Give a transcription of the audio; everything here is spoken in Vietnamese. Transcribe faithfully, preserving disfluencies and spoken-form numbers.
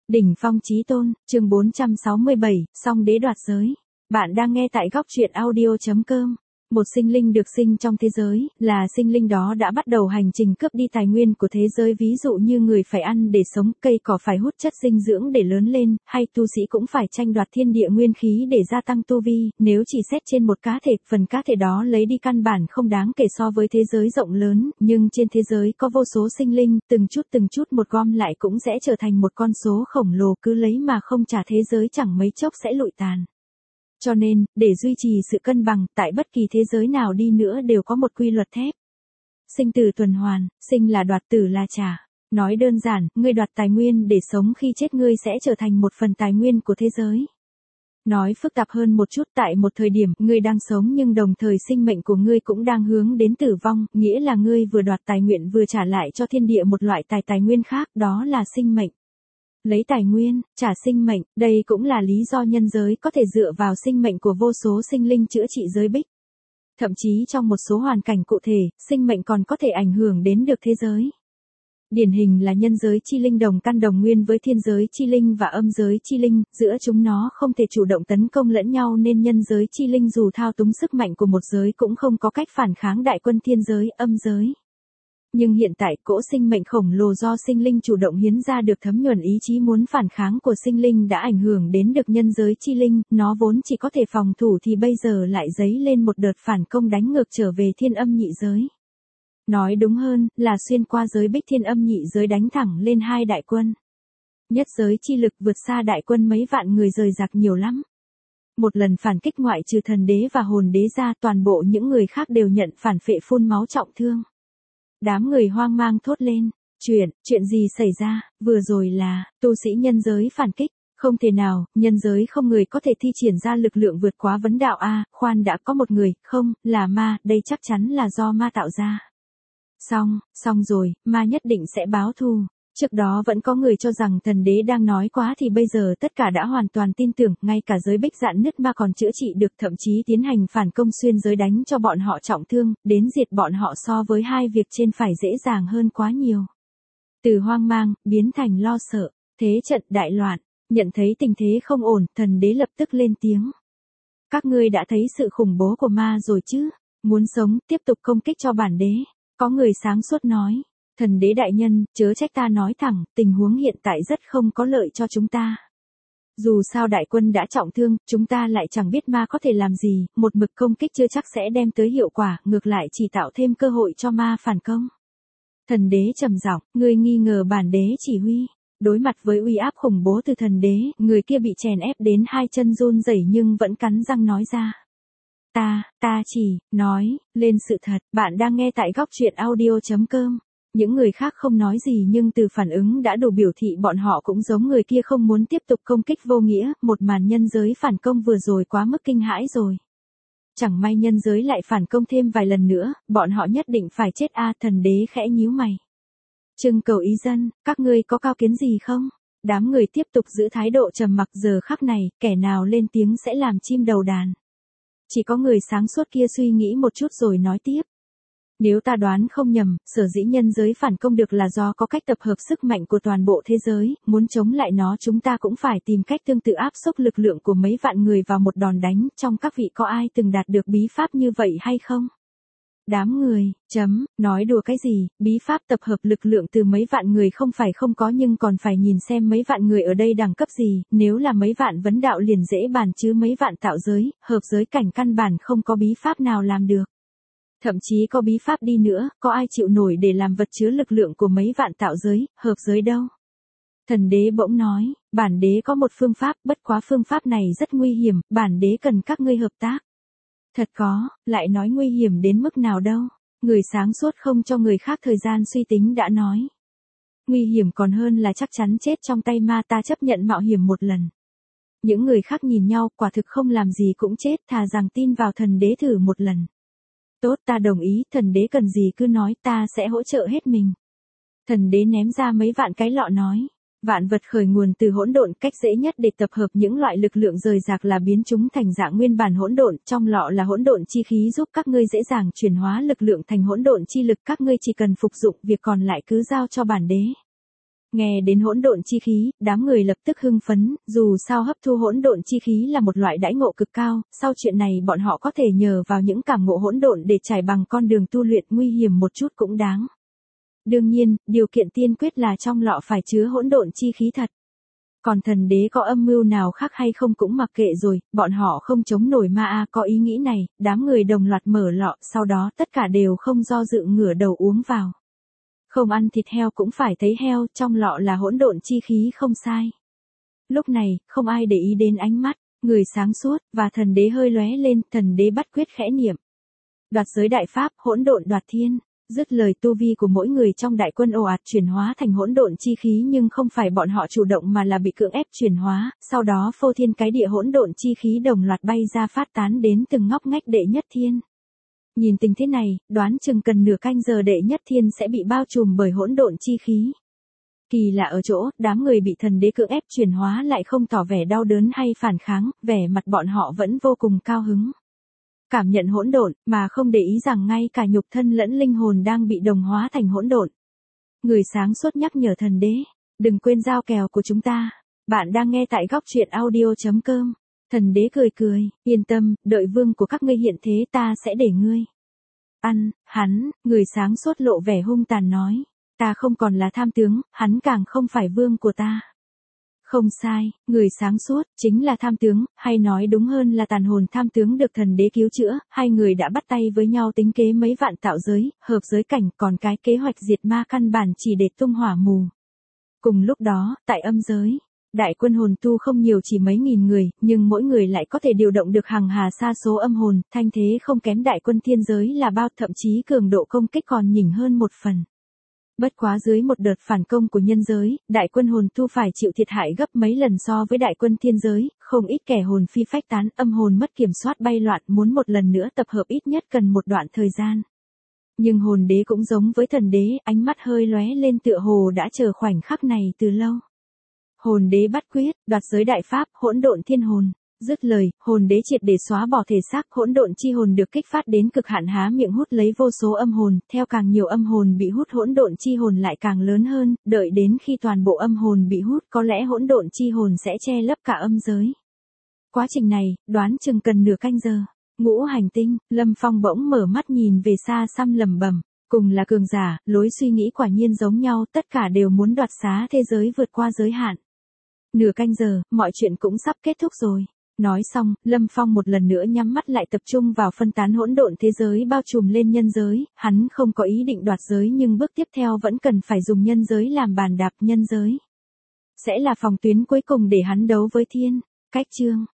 Đỉnh phong chí tôn, chương bốn trăm sáu mươi bảy, song đế đoạt giới. Bạn đang nghe tại góc truyện audio chấm com. Một sinh linh được sinh trong thế giới, là sinh linh đó đã bắt đầu hành trình cướp đi tài nguyên của thế giới, ví dụ như người phải ăn để sống, cây cỏ phải hút chất dinh dưỡng để lớn lên, hay tu sĩ cũng phải tranh đoạt thiên địa nguyên khí để gia tăng tu vi. Nếu chỉ xét trên một cá thể, phần cá thể đó lấy đi căn bản không đáng kể so với thế giới rộng lớn, nhưng trên thế giới có vô số sinh linh, từng chút từng chút một gom lại cũng sẽ trở thành một con số khổng lồ, cứ lấy mà không trả thế giới chẳng mấy chốc sẽ lụi tàn. Cho nên, để duy trì sự cân bằng, tại bất kỳ thế giới nào đi nữa đều có một quy luật thép. Sinh tử tuần hoàn, sinh là đoạt, tử là trả. Nói đơn giản, ngươi đoạt tài nguyên để sống, khi chết ngươi sẽ trở thành một phần tài nguyên của thế giới. Nói phức tạp hơn một chút, tại một thời điểm, ngươi đang sống nhưng đồng thời sinh mệnh của ngươi cũng đang hướng đến tử vong, nghĩa là ngươi vừa đoạt tài nguyện vừa trả lại cho thiên địa một loại tài tài nguyên khác, đó là sinh mệnh. Lấy tài nguyên, trả sinh mệnh, đây cũng là lý do nhân giới có thể dựa vào sinh mệnh của vô số sinh linh chữa trị giới bích. Thậm chí trong một số hoàn cảnh cụ thể, sinh mệnh còn có thể ảnh hưởng đến được thế giới. Điển hình là nhân giới chi linh đồng căn đồng nguyên với thiên giới chi linh và âm giới chi linh, giữa chúng nó không thể chủ động tấn công lẫn nhau nên nhân giới chi linh dù thao túng sức mạnh của một giới cũng không có cách phản kháng đại quân thiên giới, âm giới. Nhưng hiện tại cỗ sinh mệnh khổng lồ do sinh linh chủ động hiến ra được thấm nhuần ý chí muốn phản kháng của sinh linh đã ảnh hưởng đến được nhân giới chi linh, nó vốn chỉ có thể phòng thủ thì bây giờ lại dấy lên một đợt phản công đánh ngược trở về thiên âm nhị giới. Nói đúng hơn, là xuyên qua giới bích thiên âm nhị giới đánh thẳng lên hai đại quân. Nhất giới chi lực vượt xa đại quân mấy vạn người, rời rạc nhiều lắm. Một lần phản kích ngoại trừ thần đế và hồn đế ra, toàn bộ những người khác đều nhận phản phệ phun máu trọng thương. Đám người hoang mang thốt lên, chuyện, chuyện gì xảy ra, vừa rồi là, tu sĩ nhân giới phản kích, không thể nào, nhân giới không người có thể thi triển ra lực lượng vượt quá vấn đạo a, khoan đã, có một người, không, là ma, đây chắc chắn là do ma tạo ra. Xong, xong rồi, ma nhất định sẽ báo thù. Trước đó vẫn có người cho rằng thần đế đang nói quá thì bây giờ tất cả đã hoàn toàn tin tưởng, ngay cả giới bích dạn nứt ma còn chữa trị được, thậm chí tiến hành phản công xuyên giới đánh cho bọn họ trọng thương, đến diệt bọn họ so với hai việc trên phải dễ dàng hơn quá nhiều. Từ hoang mang, biến thành lo sợ, thế trận đại loạn, nhận thấy tình thế không ổn, thần đế lập tức lên tiếng. Các ngươi đã thấy sự khủng bố của ma rồi chứ, muốn sống, tiếp tục công kích cho bản đế, có người sáng suốt nói. Thần đế đại nhân, chớ trách ta nói thẳng, tình huống hiện tại rất không có lợi cho chúng ta. Dù sao đại quân đã trọng thương, chúng ta lại chẳng biết ma có thể làm gì, một mực công kích chưa chắc sẽ đem tới hiệu quả, ngược lại chỉ tạo thêm cơ hội cho ma phản công. Thần đế trầm giọng, ngươi nghi ngờ bản đế chỉ huy. Đối mặt với uy áp khủng bố từ thần đế, người kia bị chèn ép đến hai chân run rẩy nhưng vẫn cắn răng nói ra. Ta, ta chỉ, nói, lên sự thật, bạn đang nghe tại góc truyện audio chấm com. Những người khác không nói gì nhưng từ phản ứng đã đủ biểu thị bọn họ cũng giống người kia, không muốn tiếp tục công kích vô nghĩa, một màn nhân giới phản công vừa rồi quá mức kinh hãi rồi. Chẳng may nhân giới lại phản công thêm vài lần nữa, bọn họ nhất định phải chết a. Thần đế khẽ nhíu mày. Trưng cầu ý dân, các ngươi có cao kiến gì không? Đám người tiếp tục giữ thái độ trầm mặc, giờ khắc này, kẻ nào lên tiếng sẽ làm chim đầu đàn. Chỉ có người sáng suốt kia suy nghĩ một chút rồi nói tiếp. Nếu ta đoán không nhầm, sở dĩ nhân giới phản công được là do có cách tập hợp sức mạnh của toàn bộ thế giới, muốn chống lại nó chúng ta cũng phải tìm cách tương tự áp xúc lực lượng của mấy vạn người vào một đòn đánh, trong các vị có ai từng đạt được bí pháp như vậy hay không? Đám người, chấm, nói đùa cái gì, bí pháp tập hợp lực lượng từ mấy vạn người không phải không có nhưng còn phải nhìn xem mấy vạn người ở đây đẳng cấp gì, nếu là mấy vạn vấn đạo liền dễ bàn chứ mấy vạn tạo giới, hợp giới cảnh căn bản không có bí pháp nào làm được. Thậm chí có bí pháp đi nữa, có ai chịu nổi để làm vật chứa lực lượng của mấy vạn tạo giới, hợp giới đâu. Thần đế bỗng nói, bản đế có một phương pháp, bất quá phương pháp này rất nguy hiểm, bản đế cần các ngươi hợp tác. Thật có, lại nói nguy hiểm đến mức nào đâu. Người sáng suốt không cho người khác thời gian suy tính đã nói. Nguy hiểm còn hơn là chắc chắn chết trong tay ma, ta chấp nhận mạo hiểm một lần. Những người khác nhìn nhau, quả thực không làm gì cũng chết, thà rằng tin vào thần đế thử một lần. Tốt, ta đồng ý, thần đế cần gì cứ nói, ta sẽ hỗ trợ hết mình. Thần đế ném ra mấy vạn cái lọ nói. Vạn vật khởi nguồn từ hỗn độn, cách dễ nhất để tập hợp những loại lực lượng rời rạc là biến chúng thành dạng nguyên bản hỗn độn, trong lọ là hỗn độn chi khí giúp các ngươi dễ dàng chuyển hóa lực lượng thành hỗn độn chi lực, các ngươi chỉ cần phục dụng, việc còn lại cứ giao cho bản đế. Nghe đến hỗn độn chi khí, đám người lập tức hưng phấn, dù sao hấp thu hỗn độn chi khí là một loại đãi ngộ cực cao, sau chuyện này bọn họ có thể nhờ vào những cảm ngộ hỗn độn để trải bằng con đường tu luyện nguy hiểm một chút cũng đáng. Đương nhiên, điều kiện tiên quyết là trong lọ phải chứa hỗn độn chi khí thật. Còn thần đế có âm mưu nào khác hay không cũng mặc kệ rồi, bọn họ không chống nổi ma a. Có ý nghĩ này, đám người đồng loạt mở lọ, sau đó tất cả đều không do dự ngửa đầu uống vào. Không ăn thịt heo cũng phải thấy heo, trong lọ là hỗn độn chi khí không sai. Lúc này, không ai để ý đến ánh mắt, người sáng suốt, và thần đế hơi lóe lên, thần đế bắt quyết khẽ niệm. Đoạt giới đại pháp, hỗn độn đoạt thiên. Dứt lời, tu vi của mỗi người trong đại quân ồ ạt chuyển hóa thành hỗn độn chi khí, nhưng không phải bọn họ chủ động mà là bị cưỡng ép chuyển hóa, sau đó phô thiên cái địa hỗn độn chi khí đồng loạt bay ra phát tán đến từng ngóc ngách đệ nhất thiên. Nhìn tình thế này, đoán chừng cần nửa canh giờ đệ nhất thiên sẽ bị bao trùm bởi hỗn độn chi khí. Kỳ lạ ở chỗ, đám người bị thần đế cưỡng ép chuyển hóa lại không tỏ vẻ đau đớn hay phản kháng, vẻ mặt bọn họ vẫn vô cùng cao hứng. Cảm nhận hỗn độn, mà không để ý rằng ngay cả nhục thân lẫn linh hồn đang bị đồng hóa thành hỗn độn. Người sáng suốt nhắc nhở thần đế, đừng quên giao kèo của chúng ta. Bạn đang nghe tại góc truyện audio chấm com. Thần đế cười cười, yên tâm, đợi vương của các ngươi hiện thế ta sẽ để ngươi ăn. Hắn, người sáng suốt lộ vẻ hung tàn nói, ta không còn là tham tướng, hắn càng không phải vương của ta. Không sai, người sáng suốt, chính là tham tướng, hay nói đúng hơn là tàn hồn tham tướng được thần đế cứu chữa, hai người đã bắt tay với nhau tính kế mấy vạn tạo giới, hợp giới cảnh, còn cái kế hoạch diệt ma căn bản chỉ để tung hỏa mù. Cùng lúc đó, tại âm giới, đại quân hồn tu không nhiều chỉ mấy nghìn người, nhưng mỗi người lại có thể điều động được hàng hà sa số âm hồn, thanh thế không kém đại quân thiên giới là bao, thậm chí cường độ công kích còn nhỉnh hơn một phần. Bất quá dưới một đợt phản công của nhân giới, đại quân hồn tu phải chịu thiệt hại gấp mấy lần so với đại quân thiên giới, không ít kẻ hồn phi phách tán, âm hồn mất kiểm soát bay loạn, muốn một lần nữa tập hợp ít nhất cần một đoạn thời gian. Nhưng hồn đế cũng giống với thần đế, ánh mắt hơi lóe lên tựa hồ đã chờ khoảnh khắc này từ lâu. Hồn đế bắt quyết, đoạt giới đại pháp, hỗn độn thiên hồn. Dứt lời, hồn đế triệt để xóa bỏ thể xác, hỗn độn chi hồn được kích phát đến cực hạn, há miệng hút lấy vô số âm hồn, theo càng nhiều âm hồn bị hút hỗn độn chi hồn lại càng lớn hơn, đợi đến khi toàn bộ âm hồn bị hút có lẽ hỗn độn chi hồn sẽ che lấp cả âm giới. Quá trình này, đoán chừng cần nửa canh giờ. Ngũ hành tinh, Lâm Phong bỗng mở mắt nhìn về xa xăm lẩm bẩm, cùng là cường giả, lối suy nghĩ quả nhiên giống nhau, tất cả đều muốn đoạt xá thế giới vượt qua giới hạn. Nửa canh giờ, mọi chuyện cũng sắp kết thúc rồi. Nói xong, Lâm Phong một lần nữa nhắm mắt lại tập trung vào phân tán hỗn độn thế giới bao trùm lên nhân giới, hắn không có ý định đoạt giới nhưng bước tiếp theo vẫn cần phải dùng nhân giới làm bàn đạp, nhân giới sẽ là phòng tuyến cuối cùng để hắn đấu với thiên. Cách chương